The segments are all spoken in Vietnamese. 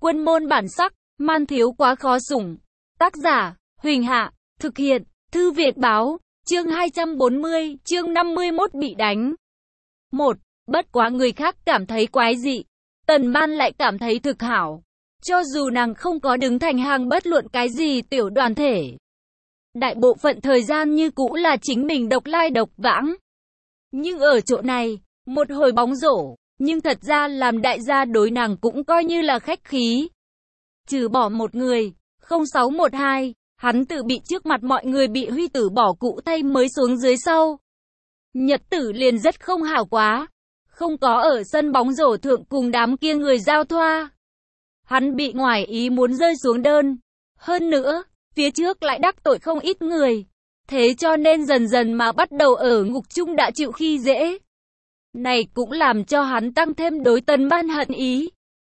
Quân môn bản sắc, man thiếu quá khó sủng. Tác giả, Huỳnh Hạ, thực hiện, Thư Việt Báo, chương 240, chương 51 bị đánh. 1. Bất quá người khác cảm thấy quái dị, Tần Ban lại cảm thấy thực hảo. Cho dù nàng không có đứng thành hàng bất luận cái gì tiểu đoàn thể. Đại bộ phận thời gian như cũ là chính mình độc lai độc vãng. Nhưng ở chỗ này, một hồi bóng rổ, nhưng thật ra làm đại gia đối nàng cũng coi như là khách khí. Trừ bỏ một người, 0612, hắn tự bị trước mặt mọi người bị Huy Tử bỏ cụ thay mới xuống dưới sau. Nhật tử liền rất không hảo quá, không có ở sân bóng rổ thượng cùng đám kia người giao thoa. Hắn bị ngoài ý muốn rơi xuống đơn. Hơn nữa, phía trước lại đắc tội không ít người. Thế cho nên dần dần mà bắt đầu ở ngục chung đã chịu khi dễ. Này cũng làm cho hắn tăng thêm đối Tần Ban hận ý.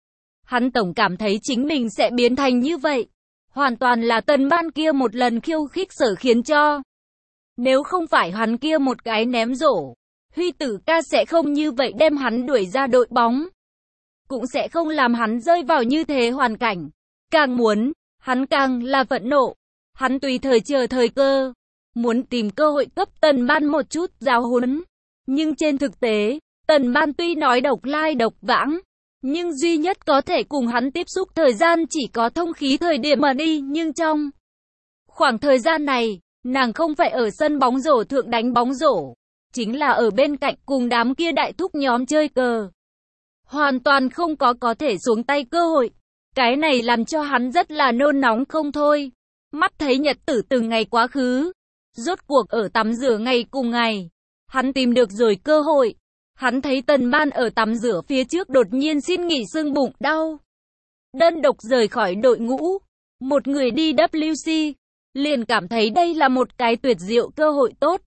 Hắn tổng cảm thấy chính mình sẽ biến thành như vậy. Hoàn toàn là Tần Ban kia một lần khiêu khích sở khiến cho. Nếu không phải hắn kia một cái ném rổ, Huy Tử ca sẽ không như vậy đem hắn đuổi ra đội bóng. Cũng sẽ không làm hắn rơi vào như thế hoàn cảnh. Càng muốn, hắn càng là phẫn nộ. Hắn tùy thời chờ thời cơ, muốn tìm cơ hội cấp Tần Ban một chút giáo huấn. Nhưng trên thực tế, Tần Ban tuy nói độc lai độc vãng, nhưng duy nhất có thể cùng hắn tiếp xúc thời gian chỉ có thông khí thời điểm mà đi. Nhưng trong khoảng thời gian này, nàng không phải ở sân bóng rổ thượng đánh bóng rổ, chính là ở bên cạnh cùng đám kia đại thúc nhóm chơi cờ. Hoàn toàn không có thể xuống tay cơ hội. Cái này làm cho hắn rất là nôn nóng không thôi. Mắt thấy nhật tử từng ngày quá khứ. Rốt cuộc ở tắm rửa ngày cùng ngày, hắn tìm được rồi cơ hội. Hắn thấy Tần Ban ở tắm rửa phía trước đột nhiên xin nghỉ xương bụng đau. Đơn độc rời khỏi đội ngũ. Một người đi WC. Liền cảm thấy đây là một cái tuyệt diệu cơ hội tốt.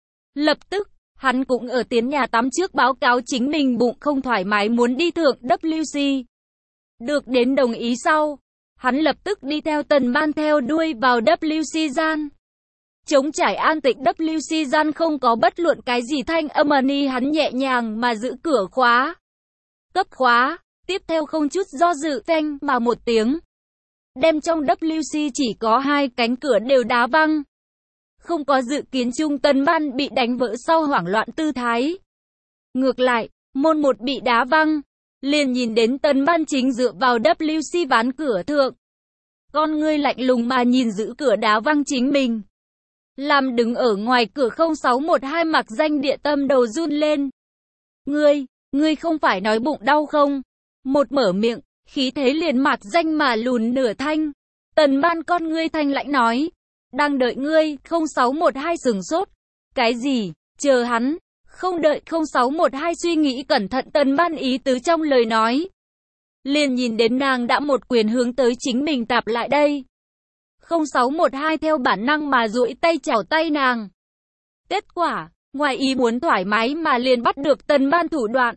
Lập tức, hắn cũng ở tiến nhà tắm trước báo cáo chính mình bụng không thoải mái muốn đi thượng WC. Được đến đồng ý sau, hắn lập tức đi theo Tần Ban theo đuôi vào WC gian. Trống trải an tĩnh WC gian không có bất luận cái gì thanh âm ni, hắn nhẹ nhàng mà giữ cửa khóa. Cấp khóa, tiếp theo không chút do dự phanh mà một tiếng. Đem trong WC chỉ có hai cánh cửa đều đá văng. Không có dự kiến chung Tần Ban bị đánh vỡ sau hoảng loạn tư thái. Ngược lại, môn một bị đá văng, liền nhìn đến Tần Ban chính dựa vào WC ván cửa thượng. Con ngươi lạnh lùng mà nhìn giữ cửa đá văng chính mình. Làm đứng ở ngoài cửa 0612 mặc danh địa tâm đầu run lên. Ngươi không phải nói bụng đau không? Một mở miệng, khí thế liền mặc danh mà lùn nửa thanh. Tần Ban con ngươi thanh lãnh nói. Đang đợi ngươi, 0612 sửng sốt. Cái gì? Chờ hắn. Không đợi 0612 suy nghĩ cẩn thận Tần Ban ý tứ trong lời nói. Liền nhìn đến nàng đã một quyền hướng tới chính mình tạp lại đây. 0612 theo bản năng mà duỗi tay chảo tay nàng. Kết quả, ngoài ý muốn thoải mái mà liền bắt được Tần Ban thủ đoạn.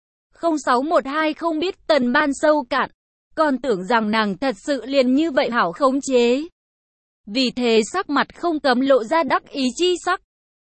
0612 không biết Tần Ban sâu cạn, còn tưởng rằng nàng thật sự liền như vậy hảo khống chế. Vì thế sắc mặt không cấm lộ ra đắc ý chi sắc.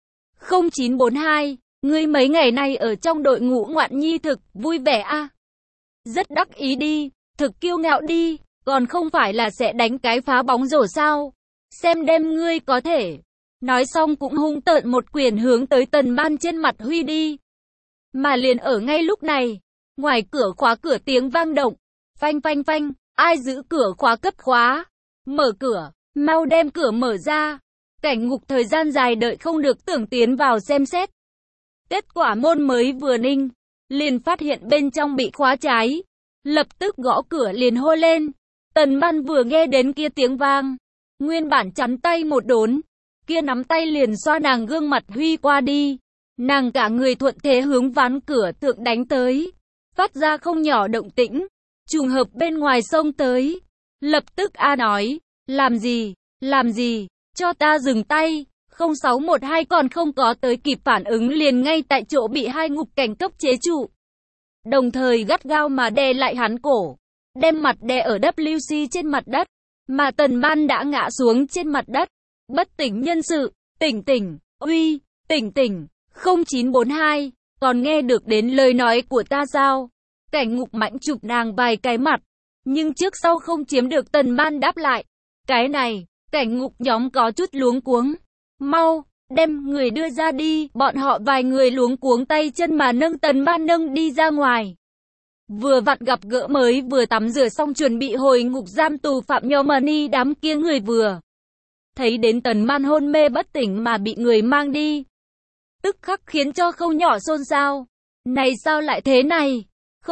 0942, ngươi mấy ngày nay ở trong đội ngũ ngoạn nhi thực vui vẻ a? Rất đắc ý đi, thực kiêu ngạo đi, còn không phải là sẽ đánh cái phá bóng rổ sao? Xem đem ngươi có thể. Nói xong cũng hung tợn một quyền hướng tới Tần Ban trên mặt huy đi. Mà liền ở ngay lúc này, ngoài cửa khóa cửa tiếng vang động. Phanh phanh phanh, ai giữ cửa khóa cấp khóa? Mở cửa, mau đem cửa mở ra. Cảnh ngục thời gian dài đợi không được tưởng tiến vào xem xét. Kết quả môn mới vừa ninh, liền phát hiện bên trong bị khóa trái. Lập tức gõ cửa liền hô lên. Tần Ban vừa nghe đến kia tiếng vang, nguyên bản chắn tay một đốn, kia nắm tay liền xoa nàng gương mặt huy qua đi. Nàng cả người thuận thế hướng ván cửa thượng đánh tới, phát ra không nhỏ động tĩnh, trùng hợp bên ngoài xông tới. Lập tức A nói, làm gì, cho ta dừng tay. 0612 còn không có tới kịp phản ứng liền ngay tại chỗ bị hai ngục cảnh cấp chế trụ. Đồng thời gắt gao mà đè lại hắn cổ, đem mặt đè ở WC trên mặt đất, mà Tần Ban đã ngã xuống trên mặt đất, bất tỉnh nhân sự. Tỉnh, uy, tỉnh, 0942, còn nghe được đến lời nói của ta sao? Cảnh ngục mạnh chụp nàng vài cái mặt, nhưng trước sau không chiếm được Tần Ban đáp lại. Cái này, Cảnh Ngục nhóm có chút luống cuống. Mau, đem người đưa ra đi, bọn họ vài người luống cuống tay chân mà nâng Tần Ban nâng đi ra ngoài. Vừa vặn gặp gỡ mới vừa tắm rửa xong chuẩn bị hồi ngục giam tù phạm Yomani đám kia người vừa thấy đến Tần Ban hôn mê bất tỉnh mà bị người mang đi. Tức khắc khiến cho không nhỏ xôn xao. Này sao lại thế này?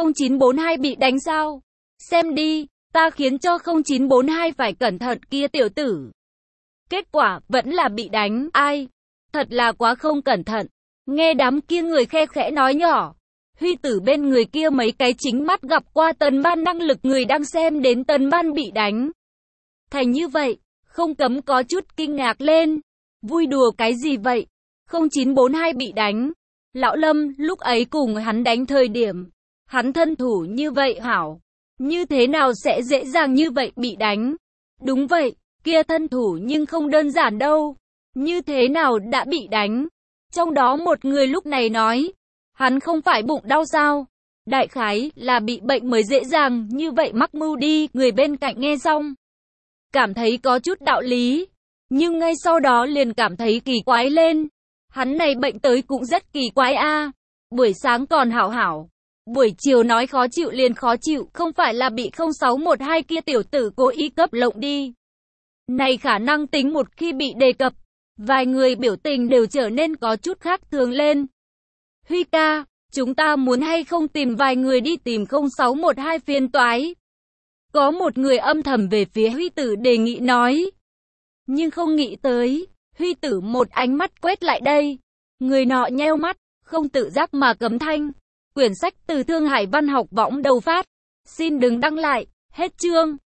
0942 bị đánh sao? Xem đi, ta khiến cho 0942 phải cẩn thận kia tiểu tử. Kết quả vẫn là bị đánh, ai? Thật là quá không cẩn thận. Nghe đám kia người khe khẽ nói nhỏ. Huy Tử bên người kia mấy cái chính mắt gặp qua Tần Ban năng lực người đang xem đến Tần Ban bị đánh. Thành như vậy, không cấm có chút kinh ngạc lên. Vui đùa cái gì vậy? 0942 bị đánh. Lão Lâm lúc ấy cùng hắn đánh thời điểm. Hắn thân thủ như vậy hảo. Như thế nào sẽ dễ dàng như vậy bị đánh? Đúng vậy, kia thân thủ nhưng không đơn giản đâu. Như thế nào đã bị đánh? Trong đó một người lúc này nói. Hắn không phải bụng đau sao? Đại khái là bị bệnh mới dễ dàng như vậy mắc mưu đi. Người bên cạnh nghe xong cảm thấy có chút đạo lý. Nhưng ngay sau đó liền cảm thấy kỳ quái lên. Hắn này bệnh tới cũng rất kỳ quái a. Buổi sáng còn hảo hảo. Buổi chiều nói khó chịu liền khó chịu. Không phải là bị 0612 kia tiểu tử cố ý cấp lộng đi. Này khả năng tính một khi bị đề cập. Vài người biểu tình đều trở nên có chút khác thường lên. Huy ca, chúng ta muốn hay không tìm vài người đi tìm 0612 phiên toái. Có một người âm thầm về phía Huy Tử đề nghị nói. Nhưng không nghĩ tới, Huy Tử một ánh mắt quét lại đây. Người nọ nheo mắt, không tự giác mà cấm thanh. Quyển sách từ Thương Hải Văn học võng đầu phát. Xin đừng đăng lại, hết chương.